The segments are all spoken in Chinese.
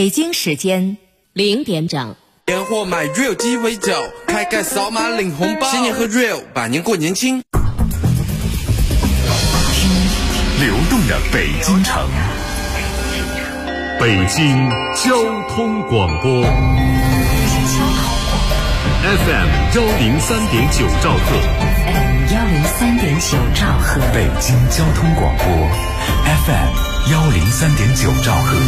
北京时间0点整。 年货买 real 鸡尾酒，开盖扫码领红包，新年喝 real， 百年过年轻。 听流动的北京城，北京交通广播 FM 103.9兆赫 103.9兆赫， 北京交通广播 FM 103.9兆赫。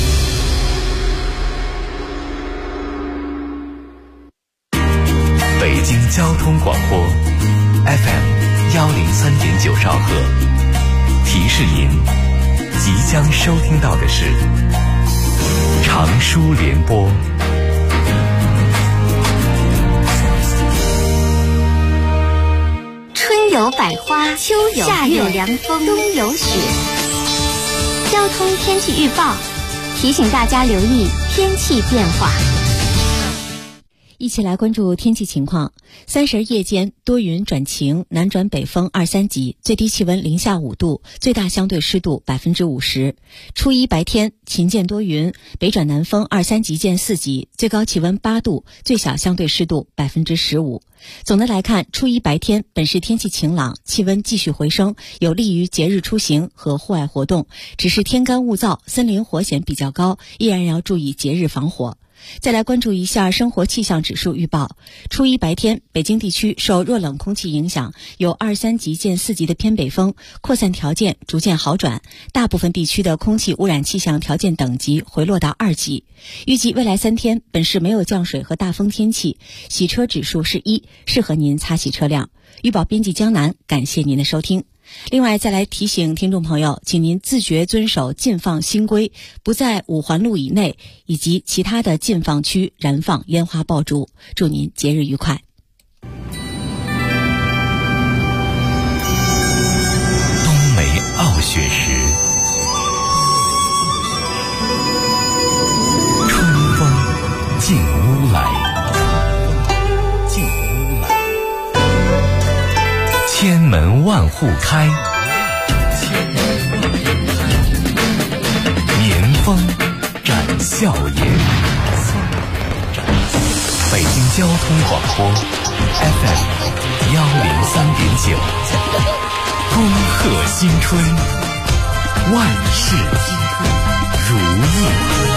北京交通广播 FM 103.9兆赫，提示您，即将收听到的是长舒联播。 春有百花，秋有夏有凉风，冬有雪。交通天气预报提醒大家留意天气变化。 一起来关注天气情况。30夜间多云转晴，南转北风2、3级，最低气温零下5度，最大相对湿度50%。初一白天晴间多云，北转南风2、3级见4级，最高气温8度，最小相对湿度15%。总的来看，初一白天本市天气晴朗，气温继续回升，有利于节日出行和户外活动。只是天干物燥，森林火险比较高，依然要注意节日防火。再来关注一下生活气象指数预报。初一白天，北京地区受弱冷空气影响，有2、3级见4级的偏北风，扩散条件逐渐好转，大部分地区的空气污染气象条件等级回落到2级。预计未来3天，本市没有降水和大风天气，洗车指数是1，适合您擦洗车辆。预报编辑江南，感谢您的收听。另外再来提醒听众朋友，请您自觉遵守禁放新规，不在5环路以内以及其他的禁放区燃放烟花爆竹。祝您节日愉快。 冬梅傲雪时，春风进屋来，千门万户开，年风展笑颜。北京交通广播 FM 103.9，恭贺新春，万事如意。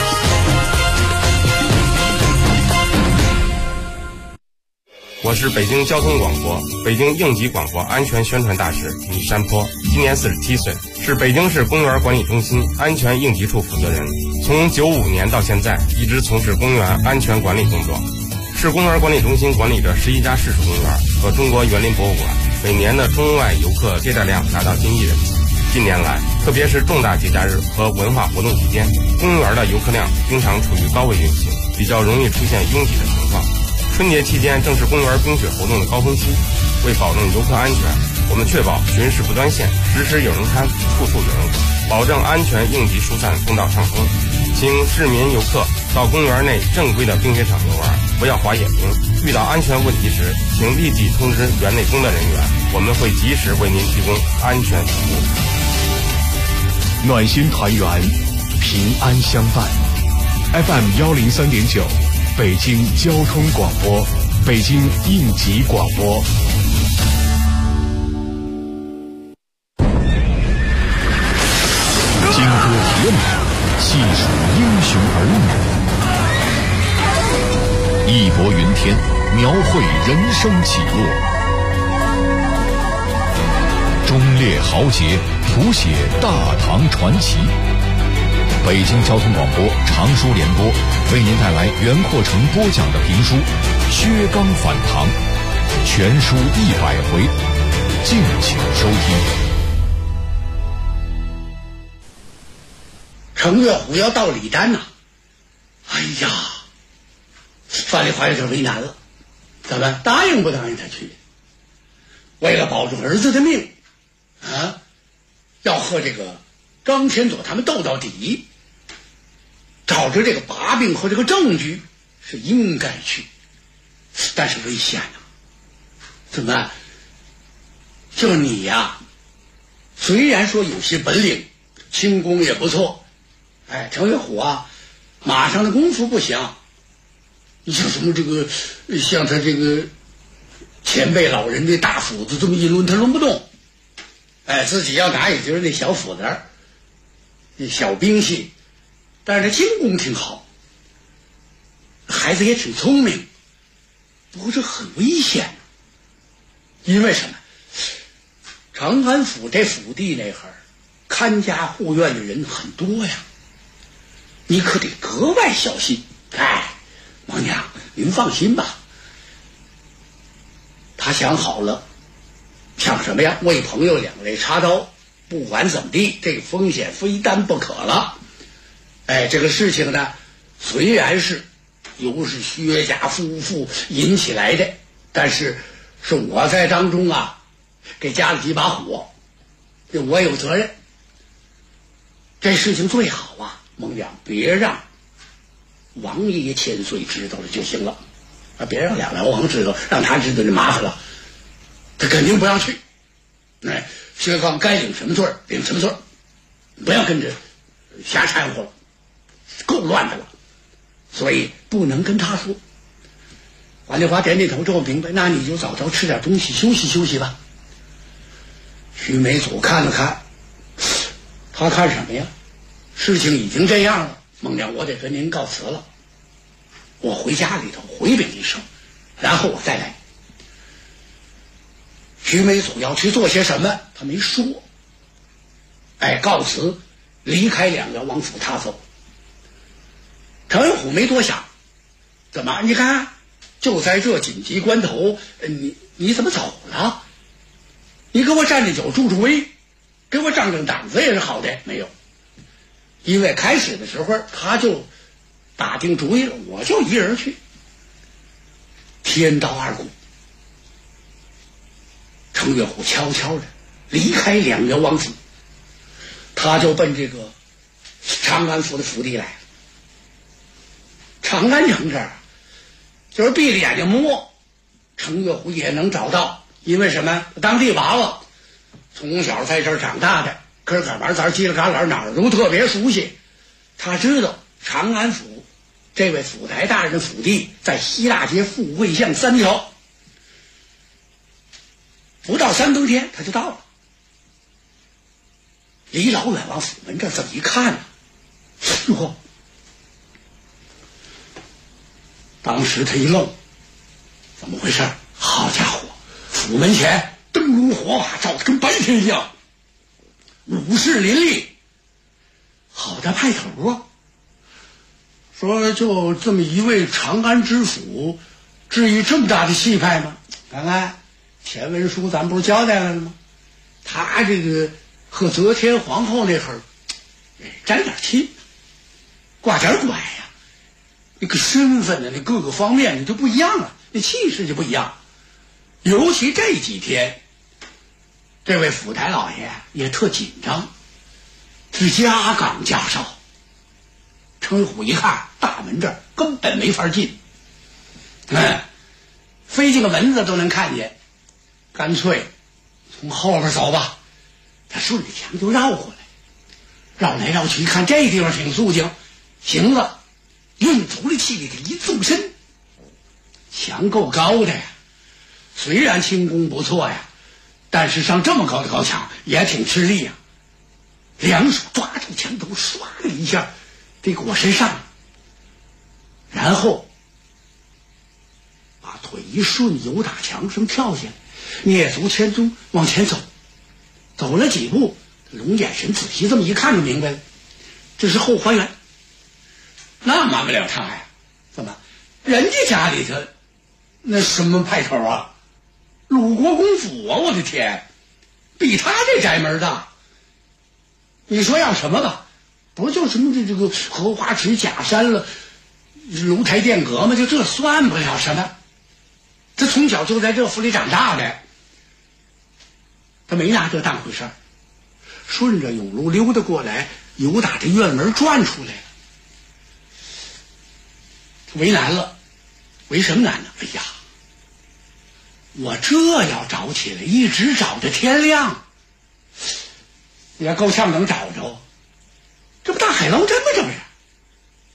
我是北京交通广播、北京应急广播安全宣传大使李山坡，今年47岁，是北京市公园管理中心安全应急处负责人。从95年到现在，一直从事公园安全管理工作。市公园管理中心管理着11家市属公园和中国园林博物馆，每年的中外游客接待量达到近1亿人。近年来，特别是重大节假日和文化活动期间，公园的游客量经常处于高位运行，比较容易出现拥挤的情况。春节期间正是公园冰雪活动的高峰期，为保证游客安全，我们确保巡视不断线，时时有人看，处处有人管，保证安全应急疏散通道畅通。请市民游客到公园内正规的冰雪场游玩，不要滑野冰。遇到安全问题时，请立即通知园内工作人员，我们会及时为您提供安全服务。 暖心团圆，平安相伴。FM 103.9。北京交通广播，北京应急广播。金戈铁马，细数英雄儿女，义薄云天，描绘人生起落，忠烈豪杰，谱写大唐传奇。北京交通广播长舒联播为您带来袁阔成播讲的评书《薛刚反唐》，全书100回，敬请收听。 程月虎要到李丹呐，哎呀，范丽华有点为难了，怎么答应不答应他去？为了保住儿子的命，要和这个张天佐他们斗到底。找着这个把柄和这个证据是应该去，但是危险啊！怎么办？就你呀，虽然说有些本领，轻功也不错，程月虎啊， 马上的功夫不行。你像什么这个，像他这个前辈老人的大斧子这么一抡，他抡不动。自己要拿也就是那小斧子，那小兵器，但是他精功挺好，孩子也挺聪明，不过这很危险。因为什么？长安府这府地那会儿，看家护院的人很多呀，你可得格外小心。王娘，您放心吧。他想好了，想什么呀？为朋友两肋插刀，不管怎么地，这个风险非担不可了。这个事情呢，虽然是由是薛家夫妇引起来的，但是是我在当中啊，给加了几把火，我有责任。这事情最好啊，孟良别让王爷千岁知道了就行了，别让两辽王知道，让他知道就麻烦了，他肯定不让去。薛刚该领什么罪领什么罪，不要跟着瞎掺和了，够乱的了，所以不能跟他说。王丽华点点头之后明白，那你就早早吃点东西休息休息吧。徐梅祖看了看，他看什么呀？事情已经这样了，孟良，我得跟您告辞了，我回家里头回禀一声，然后我再来。徐梅祖要去做些什么他没说，告辞离开两辽王府他走。程文虎没多想，怎么你看就在这紧急关头，你怎么走了？你给我站着脚助助威，给我仗仗胆子也是好的。没有，因为开始的时候他就打定主意了，我就一人去。天到二鼓，程月虎悄悄的离开两辽王府，他就奔这个长安府的府邸来了。长安城这儿就是闭着眼睛摸，程月虎也能找到。因为什么？当地娃娃从小在这儿长大的，可玩咱犄了旮旯哪儿都特别熟悉。他知道长安府这位府台大人的府邸在西大街富贵巷3条，不到3更天他就到了。离老远往府门这这么一看呢，哟，当时他一愣，怎么回事？好家伙，府门前灯笼火把照得跟白天一样，武士林立，好大派头啊！说就这么一位长安知府，至于这么大的气派吗？看看前文书咱不是交代了吗？他这个和则天皇后那会儿沾点亲，挂点拐呀，那个身份的那各个方面你就不一样了，那气势就不一样。尤其这几天，这位府台老爷也特紧张，是家岗家少。程虎一看大门这儿根本没法进，飞进个蚊子都能看见，干脆从后边走吧。他顺着墙就绕过来，绕来绕去一看这地方挺肃静，行了，用足了气力的一纵身，墙够高的呀，虽然轻功不错呀，但是上这么高的高墙也挺吃力呀。两手抓住墙头，唰了一下得给我身上，然后把腿一顺，由打墙上跳下来，蹑足潜踪往前走。走了几步，龙眼神仔细这么一看就明白了，这是后花园。那瞒不了他呀，怎么人家家里头那什么派头啊？鲁国公府啊，我的天，比他这宅门大。你说要什么吧，不就什么这个荷花池假山了，楼台殿阁吗？就这算不了什么。他从小就在这府里长大的，他没拿这当回事儿，顺着甬路溜达过来，由打这院门转出来了。为难了，为什么难呢？哎呀，我这要找起来，一直找着天亮，也够呛能找着。这不大海捞针吗？这不是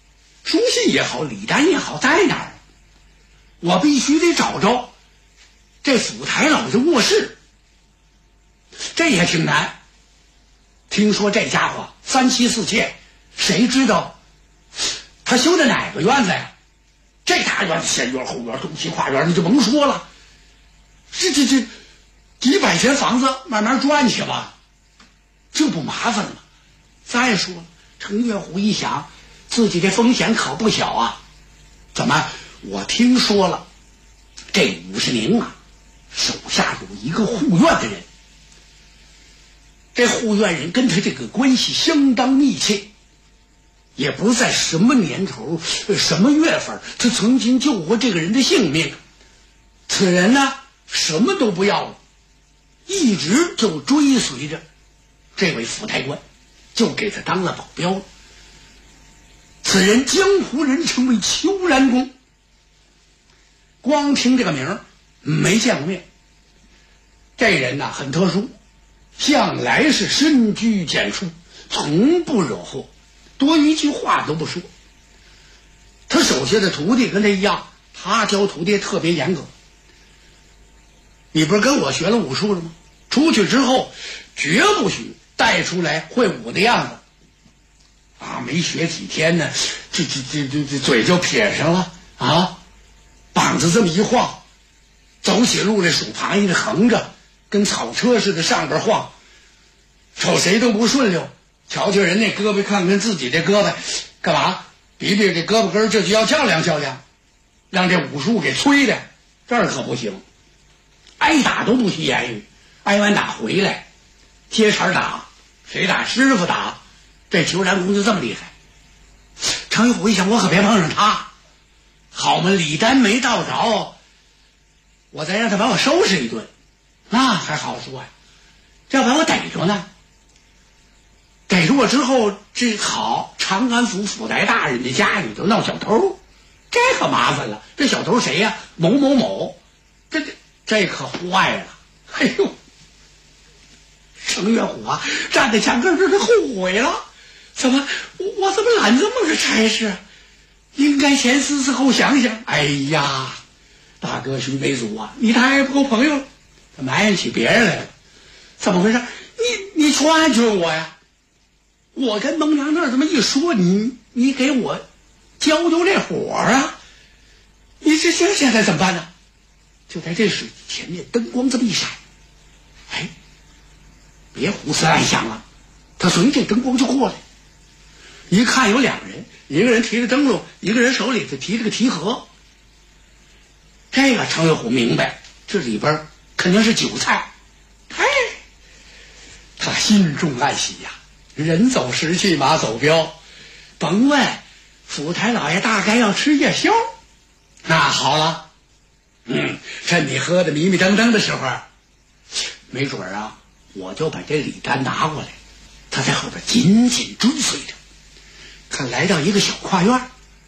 书信也好，礼单也好，在哪儿？我必须得找着这府台老的卧室，这也挺难。听说这家伙三妻四妾，谁知道他修的哪个院子呀？这大院子前院后院东西跨院，你就甭说了。这几百间房子慢慢转去吧，这不麻烦了吗？再说了，程月虎一想，自己这风险可不小啊。怎么？我听说了，这50宁啊，手下有一个护院的人。这护院人跟他这个关系相当密切，也不是在什么年头、什么月份，他曾经救过这个人的性命。此人呢，什么都不要了，一直就追随着这位府台官，就给他当了保镖了。此人江湖人称为邱然公，光听这个名儿没见过面。这人呢很特殊，向来是深居简出，从不惹祸，多一句话都不说。他手下的徒弟跟他一样，他教徒弟特别严格。你不是跟我学了武术了吗？出去之后绝不许带出来会武的样子啊！没学几天呢，这嘴就撇上了啊！膀子这么一晃，走起路来数螃蟹横着，跟草车似的上边晃，瞅谁都不顺溜。瞧瞧人那胳膊，看看自己这胳膊，干嘛？比比这胳膊根，这就要较量较量，让这武术给催的，这儿可不行。挨打都不许言语，挨完打回来接茬打，谁打师傅打。这邱然公就这么厉害。程玉虎一想，我可别碰上他，好嘛，礼单没到着，我再让他把我收拾一顿，那还好说呀。这要把我逮着呢，逮着我之后，这好，长安府府台大人的家里头闹小偷，这可麻烦了。这小偷谁呀？某某某，这可坏了。哎呦，程月虎啊，站在墙根这是后悔了。怎么我怎么揽这么个差事？应该先思思后想想。哎呀，大哥徐北祖啊，你太不够朋友了，他埋怨起别人来了。怎么回事？你劝劝我呀！我跟蒙娘那儿这么一说，你给我浇浇这火啊！你这现在怎么办呢？就在这时，前面灯光这么一闪，哎，别胡思乱想了。他随这灯光就过来，一看有两人，一个人提着灯笼，一个人手里头提着个提盒。这个程月虎明白，这里边肯定是酒菜。哎，他心中暗喜呀，人走时气，马走镖，甭问，府台老爷大概要吃夜宵。那好了，趁你喝的迷迷瞪瞪的时候，没准啊，我就把这礼单拿过来，他在后边紧紧追随着。看来到一个小跨院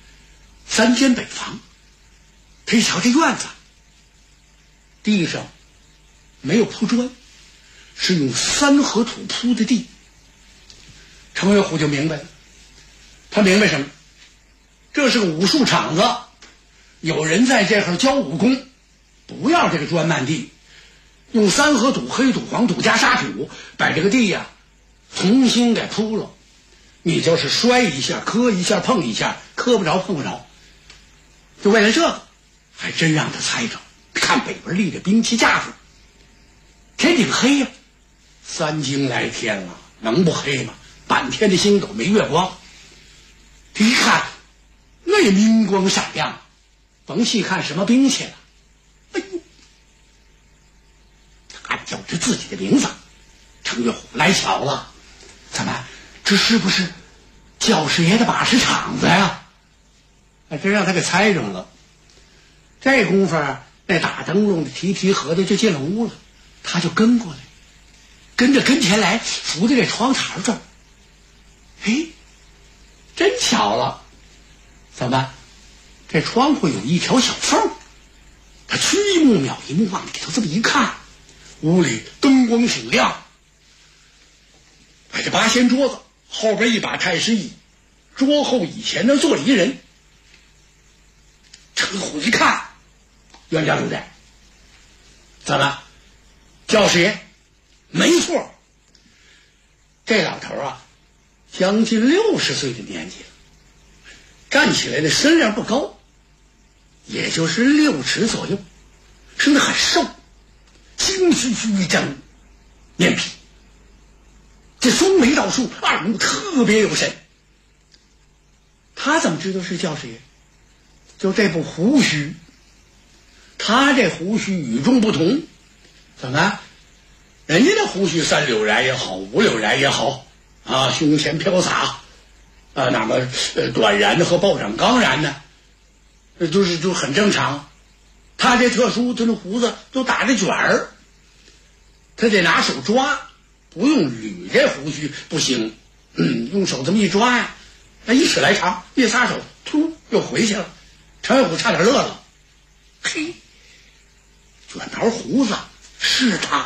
，3间北房，他一瞧这院子，地上没有铺砖，是用3合土铺的地。程月虎就明白了，他明白什么？这是个武术场子，有人在这儿教武功，不要这个砖漫地，用3合土、黑土、黄土加沙土，把这个地呀重新给铺了。你就是摔一下、磕一下、碰一下，磕不着碰不着。就为了这个，还真让他猜着。看北边立着兵器架子，天挺黑呀，3更来天了，能不黑吗？半天的星斗没月光，这一看那也明光闪亮，甭细看什么兵器了。哎呦，他叫着自己的名字，程月虎来巧了，怎么？这是不是教师爷的把式场子呀？还真让他给猜中了。这功夫那打灯笼的提盒的就进了屋了，他就跟过来，跟着跟前来，扶在这窗台这儿。哎，真巧了，怎么？这窗户有一条小缝，他趋一目秒一目，往里头这么一看，屋里灯光挺亮，摆着8仙桌子，后边一把太师椅，桌后椅前那坐着一人， 程虎一看，冤家路窄，怎么？教师爷？没错，这老头啊，将近60岁的年纪了，站起来的身量不高，也就是6尺左右，身子很瘦，精须须一张，面皮，这双眉倒竖，二目特别有神。他怎么知道是教师爷？就这部胡须，他这胡须与众不同。怎么？人家的胡须3绺髯也好，5绺髯也好啊，胸前飘洒啊，那么短髯的和暴涨钢髯的，就很正常。他这特殊，他那胡子都打着卷儿，他得拿手抓，不用捋这胡须不行。用手这么一抓呀，那1尺来长，一撒手，突又回去了。程月虎差点乐了，嘿，卷头胡子是他。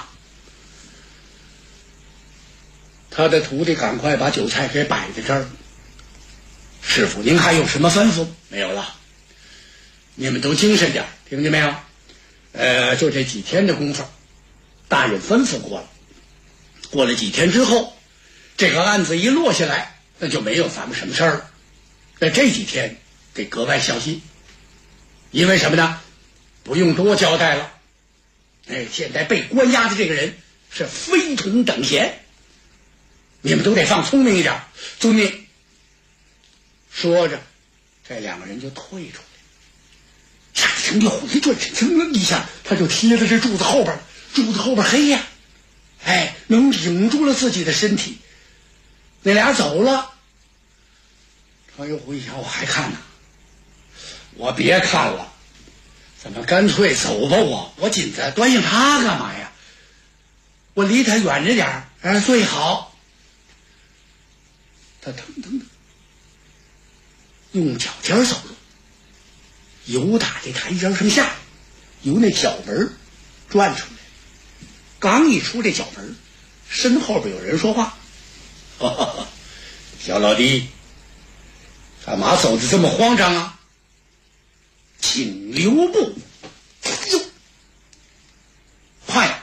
他的徒弟赶快把酒菜给摆在这儿。师傅，您还有什么吩咐？没有了，你们都精神点，听见没有？就这几天的功夫，大人吩咐过了。过了几天之后，这个案子一落下来，那就没有咱们什么事儿了。那这几天得格外小心，因为什么呢？不用多交代了。现在被关押的这个人是非同等闲，你们都得放聪明一点。遵命。说着，这2个人就退出来。程月虎一转身，噌一下，他就贴在这柱子后边。柱子后边黑呀，能顶住了自己的身体。那俩走了，程月虎一瞧，我还看呢，我别看了，怎么干脆走吧？我紧着端应他干嘛呀？我离他远着点最好。他腾腾的用脚尖走路，由打这台阶上下，由那角门转出来。刚一出这角门，身后边有人说话：“小老弟，干嘛走得这么慌张啊？请留步。”哟，快！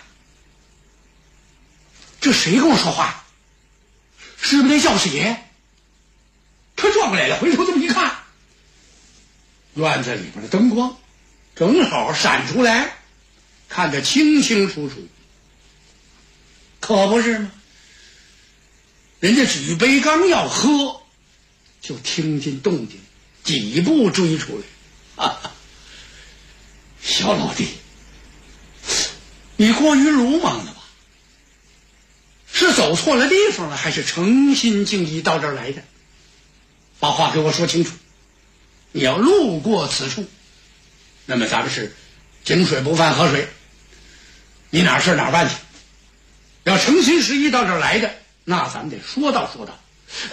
这谁跟我说话？是不是那教师爷？他转过来了，回头这么一看，院子里边的灯光正好闪出来，看得清清楚楚。可不是吗？人家举杯刚要喝，就听见动静，几步追出来。小老弟，你过于鲁莽了吧？是走错了地方了，还是诚心敬意到这儿来的？把话给我说清楚。你要路过此处，那么咱们是井水不犯河水，你哪事哪办去。要诚心实意到这儿来的，那咱们得说道说道。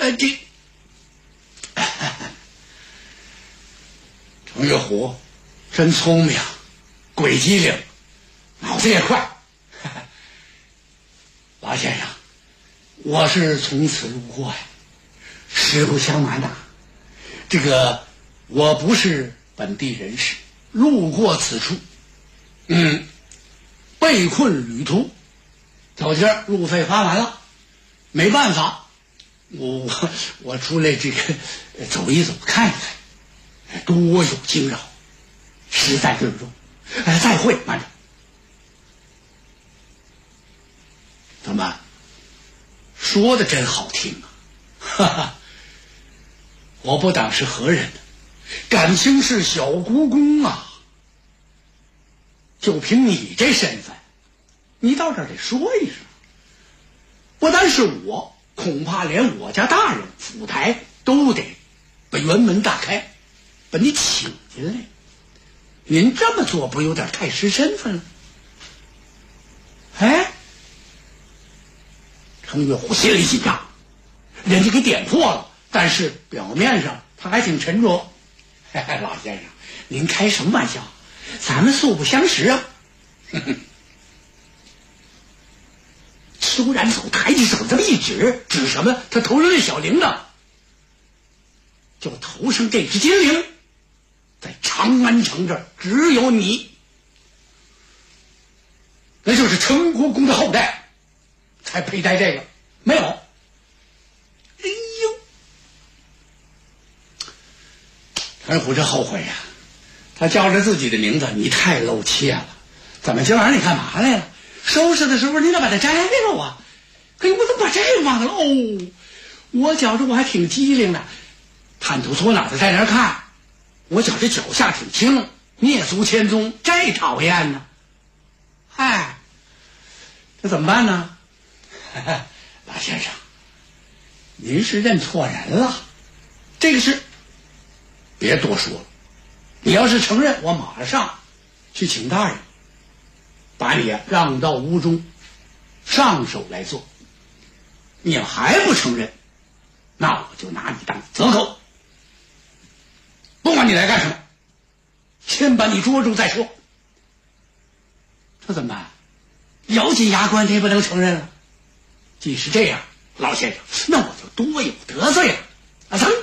程月虎真聪明，鬼机灵，脑子也快。老先生，我是从此路过呀，实不相瞒呐，这个我不是本地人士，路过此处，被困旅途，走今儿路费花完了，没办法，我出来这个走一走，看一看，多有惊扰，实在对不住，再会，慢着。怎么说的真好听啊？哈哈，我不当是何人呢？感情是小姑公啊。就凭你这身份，你到这儿得说一声。不单是我，恐怕连我家大人府台都得把辕门大开，把你请进来。您这么做不有点太失身份了？程月虎心里紧张，人家给点破了，但是表面上他还挺沉着。老先生，您开什么玩笑？咱们素不相识啊！苏然走，抬起手这么一指，指什么？他头上那小铃铛，就头上这只金铃， 在长安城这儿只有你，那就是陈国公的后代才佩戴这个，没有。哎呦，陈虎这后悔呀，他叫着自己的名字，你太露怯了。怎么今晚上你干嘛来了？收拾的时候你咋把它摘了啊？哎，我怎么把这个忘了？哦，我觉着我还挺机灵的，探头搓脑的在那儿看，我觉着脚下挺轻，蹑足潜踪，这讨厌呢。嗨，这怎么办呢？老先生，您是认错人了，这个事别多说了。你要是承认，我马上去请大人把你让到屋中上手来做。你要还不承认，那我就拿你当贼寇，不管你来干什么，先把你捉住再说。这怎么办？咬紧牙关，他也不能承认了。既是这样，老先生，那我就多有得罪了。啊，噌，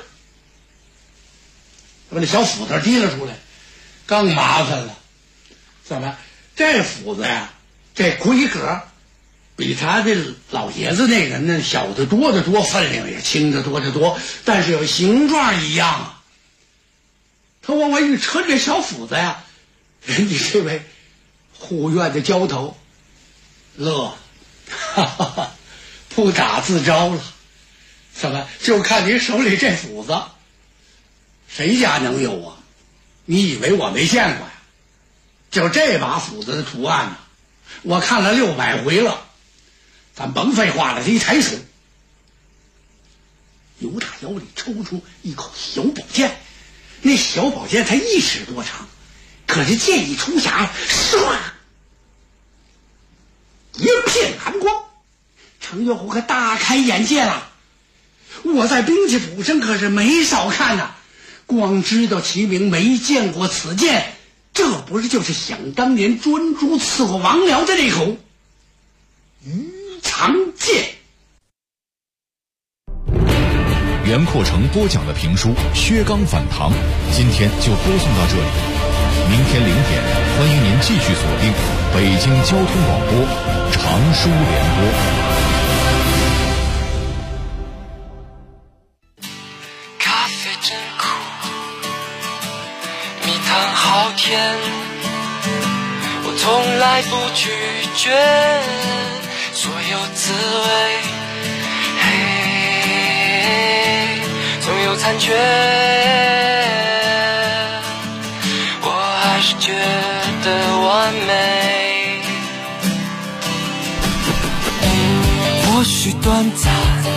把这小斧子提了出来，更麻烦了。怎么？这斧子呀，这规格比他这老爷子那个那小的多得多，分量也轻得多得多，但是有形状一样啊。他往外一抻这小斧子呀，人家这位护院的交头乐，哈哈哈，不打自招了。怎么就看你手里这斧子，谁家能有啊？你以为我没见过呀？就这把斧子的图案呢，我看了600回了。咱甭废话了，这一抬手，由他腰里抽出一口小宝剑，那小宝剑才1尺多长，可是剑一出匣，唰，一片寒光。程月虎可大开眼界了，我在兵器谱上可是没少看呐，光知道其名，没见过此剑。这不是就是想当年专诸伺候王僚的那口鱼肠剑。 袁阔成播讲的评书《薛刚反唐》，今天就播送到这里。明天0点，欢迎您继续锁定北京交通广播长书联播。 咖啡真苦，蜜糖好甜，我从来不拒绝所有滋味，总有残缺，我还是觉得完美。或许短暂，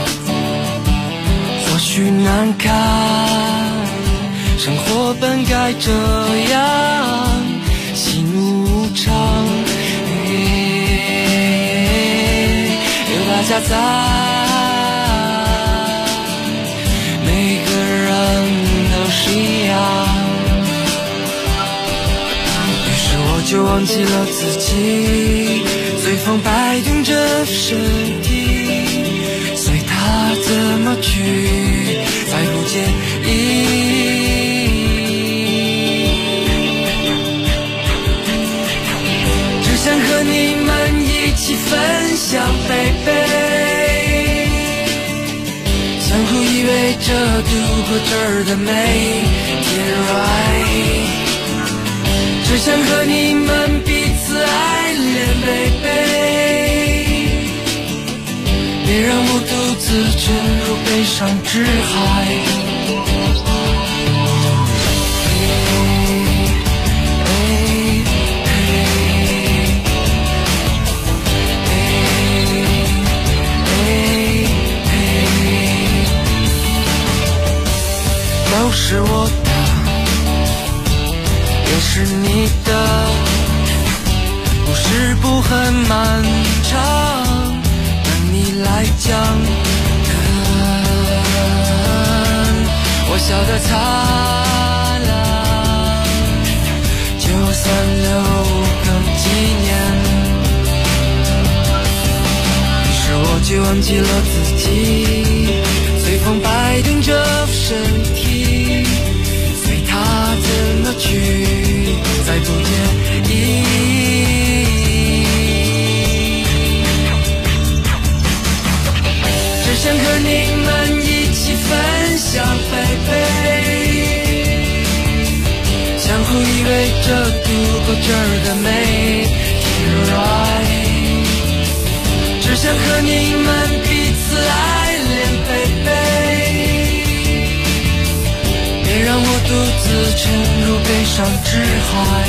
或许难堪，生活本该这样，喜怒无常，有大家在，每个人都是一样。于是我就忘记了自己，随风摆动着身体，随它怎么去，再不介意。只想和你们一起分享baby，相互依偎着度过这儿的每天 right， 只想和你们彼此爱恋 baby， 别让我独自沉入悲伤之海。都是我的，也是你的，故事不很漫长，等你来讲。我笑得灿烂，就算留个纪念。于是我就忘记了自己，随风摆动着身体，随它怎么去，再不介意。只想和你们一起分享，baby，相互依偎着度过这儿的每一天。只想和你们彼此爱恋，baby，别让我独自沉入悲伤之海。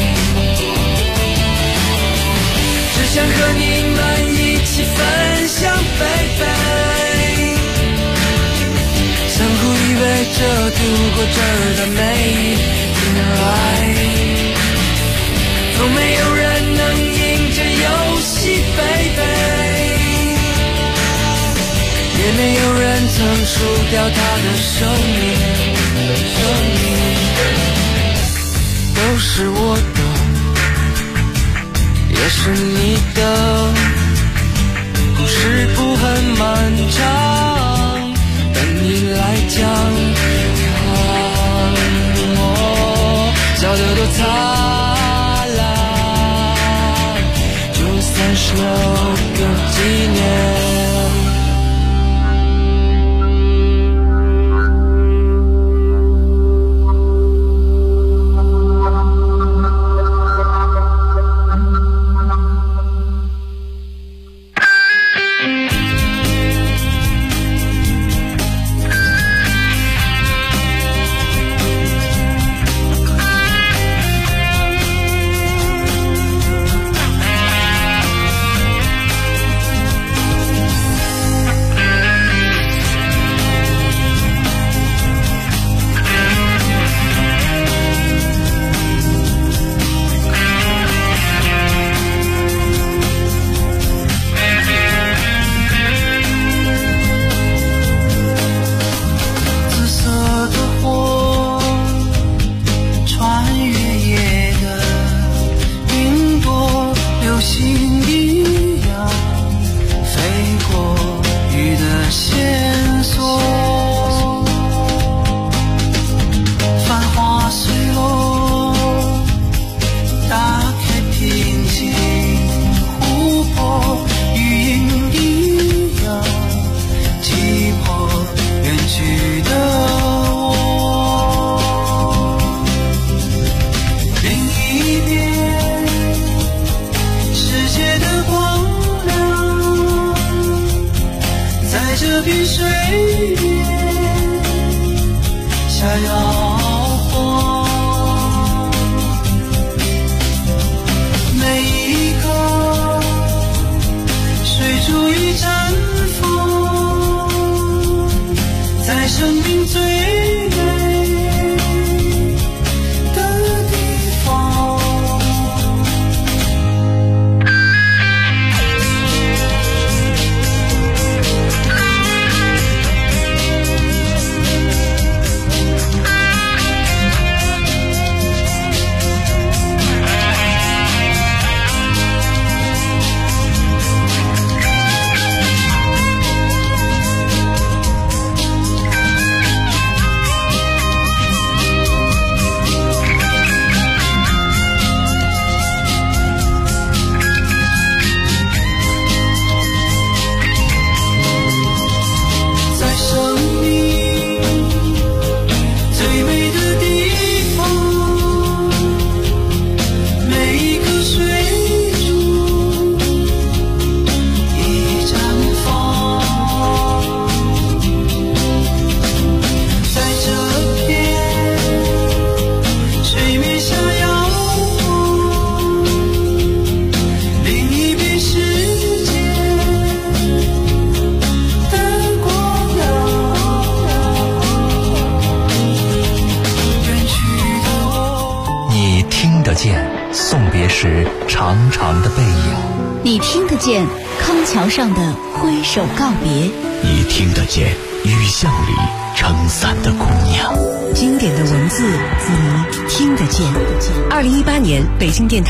只想和你们一起分享，baby，相互依偎着度过这儿的每一天。从没有人能赢这游戏，baby，也没有人曾输掉他的生命，都是我的，也是你的。故事不很漫长，等你来讲。笑得多灿烂，就算是留个纪念。 长长的背影， 你听得见康桥上的挥手告别， 你听得见雨巷里撑伞的姑娘， 经典的文字你听得见。2018年北京电台